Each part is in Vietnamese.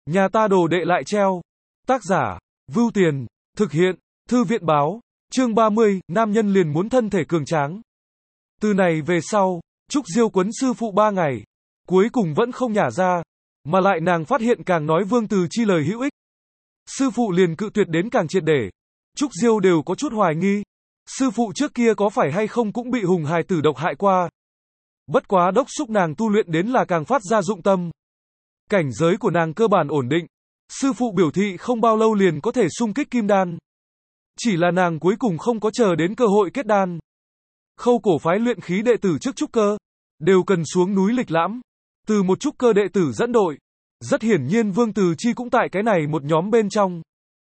Nhà ta đồ đệ lại treo. Tác giả, Vưu Tiền, thực hiện, Thư viện báo, chương 30, nam nhân liền muốn thân thể cường tráng. Từ này về sau, Trúc Diêu quấn sư phụ 3 ngày, cuối cùng vẫn không nhả ra, mà lại nàng phát hiện càng nói Vương Từ Chi lời hữu ích. Sư phụ liền cự tuyệt đến càng triệt để. Trúc Diêu đều có chút hoài nghi, sư phụ trước kia có phải hay không cũng bị hùng hài tử độc hại qua. Bất quá đốc xúc nàng tu luyện đến là càng phát ra dụng tâm. Cảnh giới của nàng cơ bản ổn định, sư phụ biểu thị không bao lâu liền có thể xung kích kim đan. Chỉ là nàng cuối cùng không có chờ đến cơ hội kết đan. Khâu cổ phái luyện khí đệ tử trước trúc cơ, đều cần xuống núi lịch lãm, từ một trúc cơ đệ tử dẫn đội. Rất hiển nhiên Vương Từ Chi cũng tại cái này một nhóm bên trong.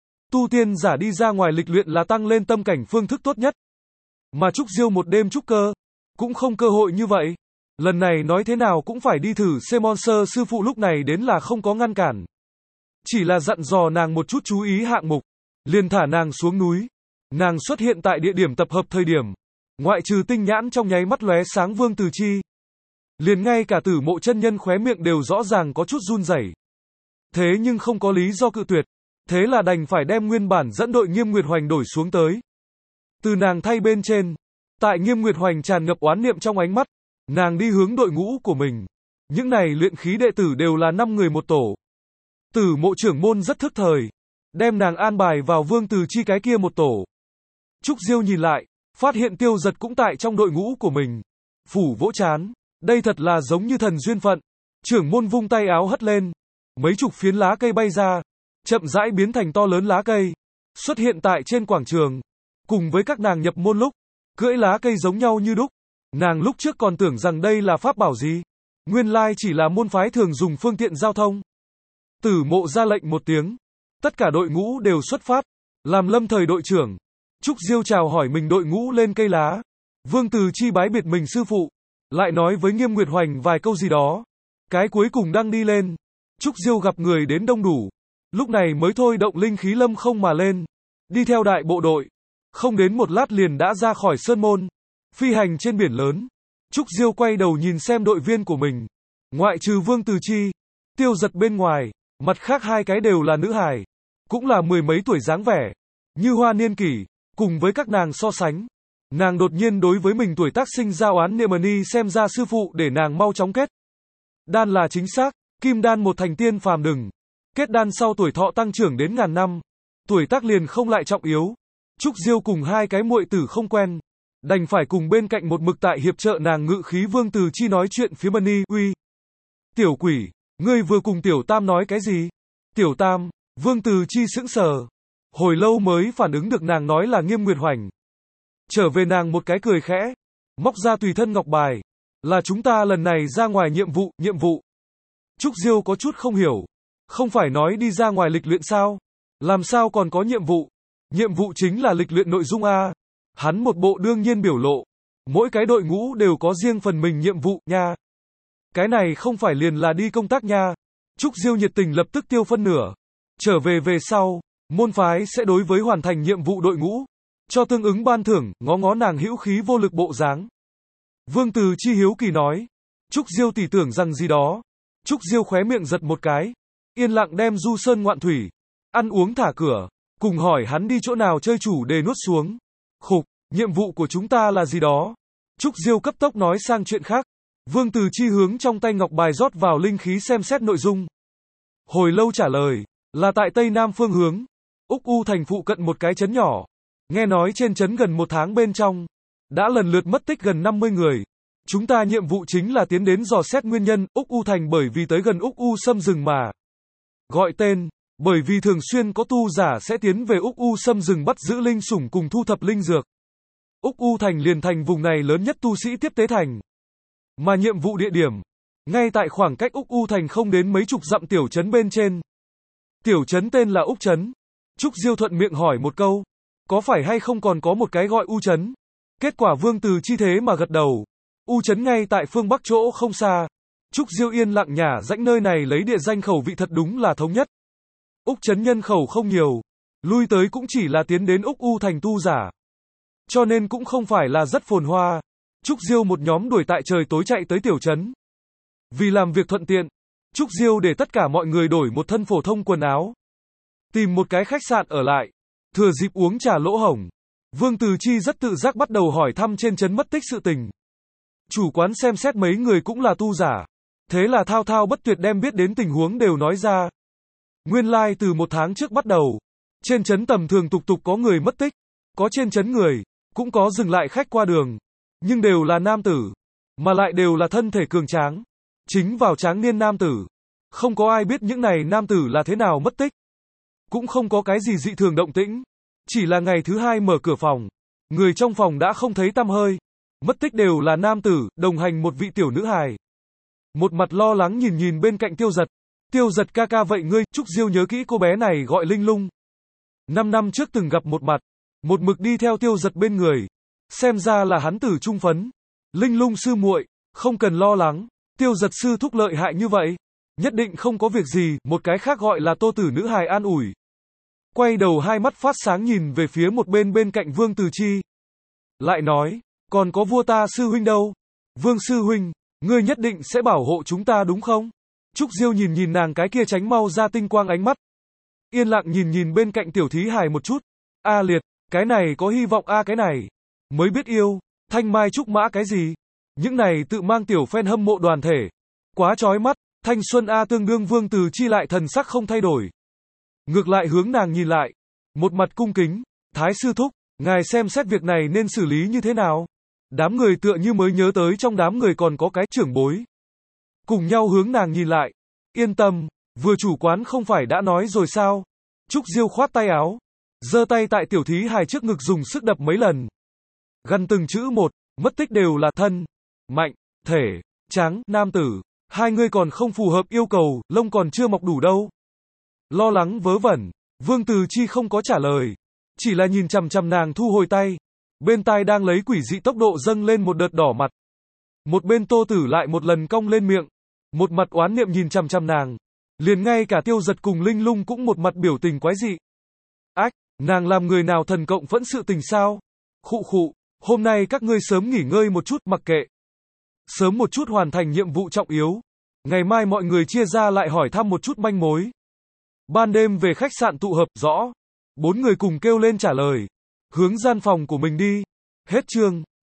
Tu tiên giả đi ra ngoài lịch luyện là tăng lên tâm cảnh phương thức tốt nhất. Mà Trúc Diêu một đêm trúc cơ, cũng không cơ hội như vậy. Lần này nói thế nào cũng phải đi thử xem Monster sư phụ lúc này đến là không có ngăn cản. Chỉ là dặn dò nàng một chút chú ý hạng mục, liền thả nàng xuống núi. Nàng xuất hiện tại địa điểm tập hợp thời điểm, ngoại trừ tinh nhãn trong nháy mắt lóe sáng Vương Từ Chi, liền ngay cả Tử Mộ chân nhân khóe miệng đều rõ ràng có chút run rẩy. Thế nhưng không có lý do cự tuyệt, thế là đành phải đem nguyên bản dẫn đội Nghiêm Nguyệt Hoành đổi xuống tới. Từ nàng thay bên trên, tại Nghiêm Nguyệt Hoành tràn ngập oán niệm trong ánh mắt, nàng đi hướng đội ngũ của mình. Những này luyện khí đệ tử đều là 5 người một tổ. Tử Mộ trưởng môn rất thức thời, đem nàng an bài vào Vương Từ Chi cái kia một tổ. Trúc Diêu nhìn lại, phát hiện Tiêu Giật cũng tại trong đội ngũ của mình. Phủ vỗ trán, đây thật là giống như thần duyên phận. Trưởng môn vung tay áo hất lên, mấy chục phiến lá cây bay ra, chậm rãi biến thành to lớn lá cây, xuất hiện tại trên quảng trường. Cùng với các nàng nhập môn lúc, cưỡi lá cây giống nhau như đúc. Nàng lúc trước còn tưởng rằng đây là pháp bảo gì, nguyên lai chỉ là môn phái thường dùng phương tiện giao thông. Tử Mộ ra lệnh một tiếng, tất cả đội ngũ đều xuất phát, làm lâm thời đội trưởng. Trúc Diêu chào hỏi mình đội ngũ lên cây lá. Vương Từ Chi bái biệt mình sư phụ, lại nói với Nghiêm Nguyệt Hoành vài câu gì đó. Cái cuối cùng đang đi lên, Trúc Diêu gặp người đến đông đủ, lúc này mới thôi động linh khí lâm không mà lên, đi theo đại bộ đội. Không đến một lát liền đã ra khỏi sơn môn, phi hành trên biển lớn. Trúc Diêu quay đầu nhìn xem đội viên của mình, ngoại trừ Vương Từ Chi, Tiêu Giật bên ngoài, mặt khác hai cái đều là nữ hài, cũng là 10 mấy tuổi dáng vẻ, như hoa niên kỷ. Cùng với các nàng so sánh, nàng đột nhiên đối với mình tuổi tác sinh ra oán niệm ni, xem ra sư phụ để nàng mau chóng kết đan là chính xác. Kim đan một thành tiên phàm đừng kết đan sau tuổi thọ tăng trưởng đến ngàn năm, tuổi tác liền không lại trọng yếu. Trúc Diêu cùng hai cái muội tử không quen, đành phải cùng bên cạnh một mực tại hiệp trợ nàng ngự khí Vương Từ Chi nói chuyện phía Mani. Uy, tiểu quỷ, ngươi vừa cùng Tiểu Tam nói cái gì? Tiểu Tam? Vương Từ Chi sững sờ, hồi lâu mới phản ứng được nàng nói là Nghiêm Nguyệt Hoành. Trở về nàng một cái cười khẽ, móc ra tùy thân ngọc bài, là chúng ta lần này ra ngoài nhiệm vụ. Trúc Diêu có chút không hiểu, không phải nói đi ra ngoài lịch luyện sao? Làm sao còn có nhiệm vụ? Nhiệm vụ chính là lịch luyện nội dung a. Hắn một bộ đương nhiên biểu lộ, mỗi cái đội ngũ đều có riêng phần mình nhiệm vụ nha. Cái này không phải liền là đi công tác nha. Trúc Diêu nhiệt tình lập tức tiêu phân nửa. Trở về sau, môn phái sẽ đối với hoàn thành nhiệm vụ đội ngũ cho tương ứng ban thưởng. Ngó nàng hữu khí vô lực bộ dáng, Vương Từ Chi hiếu kỳ nói, Trúc Diêu tỷ tưởng rằng gì đó. Trúc Diêu khóe miệng giật một cái, yên lặng đem du sơn ngoạn thủy, ăn uống thả cửa, cùng hỏi hắn đi chỗ nào chơi chủ đề nuốt xuống. Khục, nhiệm vụ của chúng ta là gì đó. Trúc Diêu cấp tốc nói sang chuyện khác. Vương Từ Chi hướng trong tay ngọc bài rót vào linh khí xem xét nội dung. Hồi lâu trả lời, là tại tây nam phương hướng, Úc U thành phụ cận một cái trấn nhỏ. Nghe nói trên trấn gần 1 tháng bên trong, đã lần lượt mất tích gần 50 người. Chúng ta nhiệm vụ chính là tiến đến dò xét nguyên nhân. Úc U thành bởi vì tới gần Úc U Sâm rừng mà gọi tên, bởi vì thường xuyên có tu giả sẽ tiến về Úc U Sâm rừng bắt giữ linh sủng cùng thu thập linh dược. Úc U thành liền thành vùng này lớn nhất tu sĩ tiếp tế thành. Mà nhiệm vụ địa điểm, ngay tại khoảng cách Úc U thành không đến mấy chục dặm tiểu trấn bên trên. Tiểu trấn tên là Úc trấn. Trúc Diêu thuận miệng hỏi một câu, có phải hay không còn có một cái gọi U trấn? Kết quả Vương Từ Chi thế mà gật đầu. U trấn ngay tại phương bắc chỗ không xa. Trúc Diêu yên lặng nhả rãnh nơi này lấy địa danh khẩu vị thật đúng là thống nhất. Úc trấn nhân khẩu không nhiều, lui tới cũng chỉ là tiến đến Úc U thành tu giả, cho nên cũng không phải là rất phồn hoa. Trúc Diêu một nhóm đuổi tại trời tối chạy tới tiểu trấn. Vì làm việc thuận tiện, Trúc Diêu để tất cả mọi người đổi một thân phổ thông quần áo. Tìm một cái khách sạn ở lại. Thừa dịp uống trà lỗ hổng. Vương Từ Chi rất tự giác bắt đầu hỏi thăm trên trấn mất tích sự tình. Chủ quán xem xét mấy người cũng là tu giả. Thế là thao thao bất tuyệt đem biết đến tình huống đều nói ra. Nguyên lai từ 1 tháng trước bắt đầu. Trên trấn tầm thường tục có người mất tích. Có trên trấn người. Cũng có dừng lại khách qua đường. Nhưng đều là nam tử. Mà lại đều là thân thể cường tráng. Chính vào tráng niên nam tử. Không có ai biết những này nam tử là thế nào mất tích. Cũng không có cái gì dị thường động tĩnh. Chỉ là ngày thứ 2 mở cửa phòng. Người trong phòng đã không thấy tăm hơi. Mất tích đều là nam tử, đồng hành một vị tiểu nữ hài. Một mặt lo lắng nhìn bên cạnh Tiêu Giật. Tiêu Giật ca ca vậy ngươi, Trúc Diêu nhớ kỹ cô bé này gọi Linh Lung. 5 năm trước từng gặp một mặt. Một mực đi theo Tiêu Giật bên người. Xem ra là hắn tử trung phấn. Linh Lung sư muội, không cần lo lắng. Tiêu Giật sư thúc lợi hại như vậy. Nhất định không có việc gì, một cái khác gọi là Tô tử nữ hài an ủi. Quay đầu hai mắt phát sáng nhìn về phía một bên cạnh Vương Từ Chi. Lại nói, còn có vua ta sư huynh đâu? Vương sư huynh, ngươi nhất định sẽ bảo hộ chúng ta đúng không? Trúc Diêu nhìn nàng cái kia tránh mau ra tinh quang ánh mắt. Yên lặng nhìn bên cạnh tiểu thí hài một chút. A liệt, cái này có hy vọng a cái này. Mới biết yêu, thanh mai trúc mã cái gì? Những này tự mang tiểu fan hâm mộ đoàn thể. Quá chói mắt, thanh xuân a tương đương Vương Từ Chi lại thần sắc không thay đổi. Ngược lại hướng nàng nhìn lại. Một mặt cung kính, Thái sư thúc, ngài xem xét việc này nên xử lý như thế nào? Đám người tựa như mới nhớ tới trong đám người còn có cái trưởng bối. Cùng nhau hướng nàng nhìn lại. Yên tâm, vừa chủ quán không phải đã nói rồi sao? Trúc Diêu khoát tay áo. Giơ tay tại tiểu thí hài trước ngực dùng sức đập mấy lần. Gần từng chữ một, mất tích đều là thân, mạnh, thể, tráng, nam tử. Hai người còn không phù hợp yêu cầu, lông còn chưa mọc đủ đâu. Lo lắng vớ vẩn, Vương Từ Chi không có trả lời. Chỉ là nhìn chằm nàng thu hồi tay. Bên tai đang lấy quỷ dị tốc độ dâng lên một đợt đỏ mặt. Một bên Tô Tử lại một lần cong lên miệng. Một mặt oán niệm nhìn chằm nàng. Liền ngay cả Tiêu Giật cùng Linh Lung cũng một mặt biểu tình quái dị. Ách, nàng làm người nào thần cộng phẫn sự tình sao? Khụ, hôm nay các ngươi sớm nghỉ ngơi một chút mặc kệ. Sớm một chút hoàn thành nhiệm vụ trọng yếu. Ngày mai mọi người chia ra lại hỏi thăm một chút manh mối. Ban đêm về khách sạn tụ hợp, rõ. 4 người cùng kêu lên trả lời. Hướng gian phòng của mình đi. Hết chương.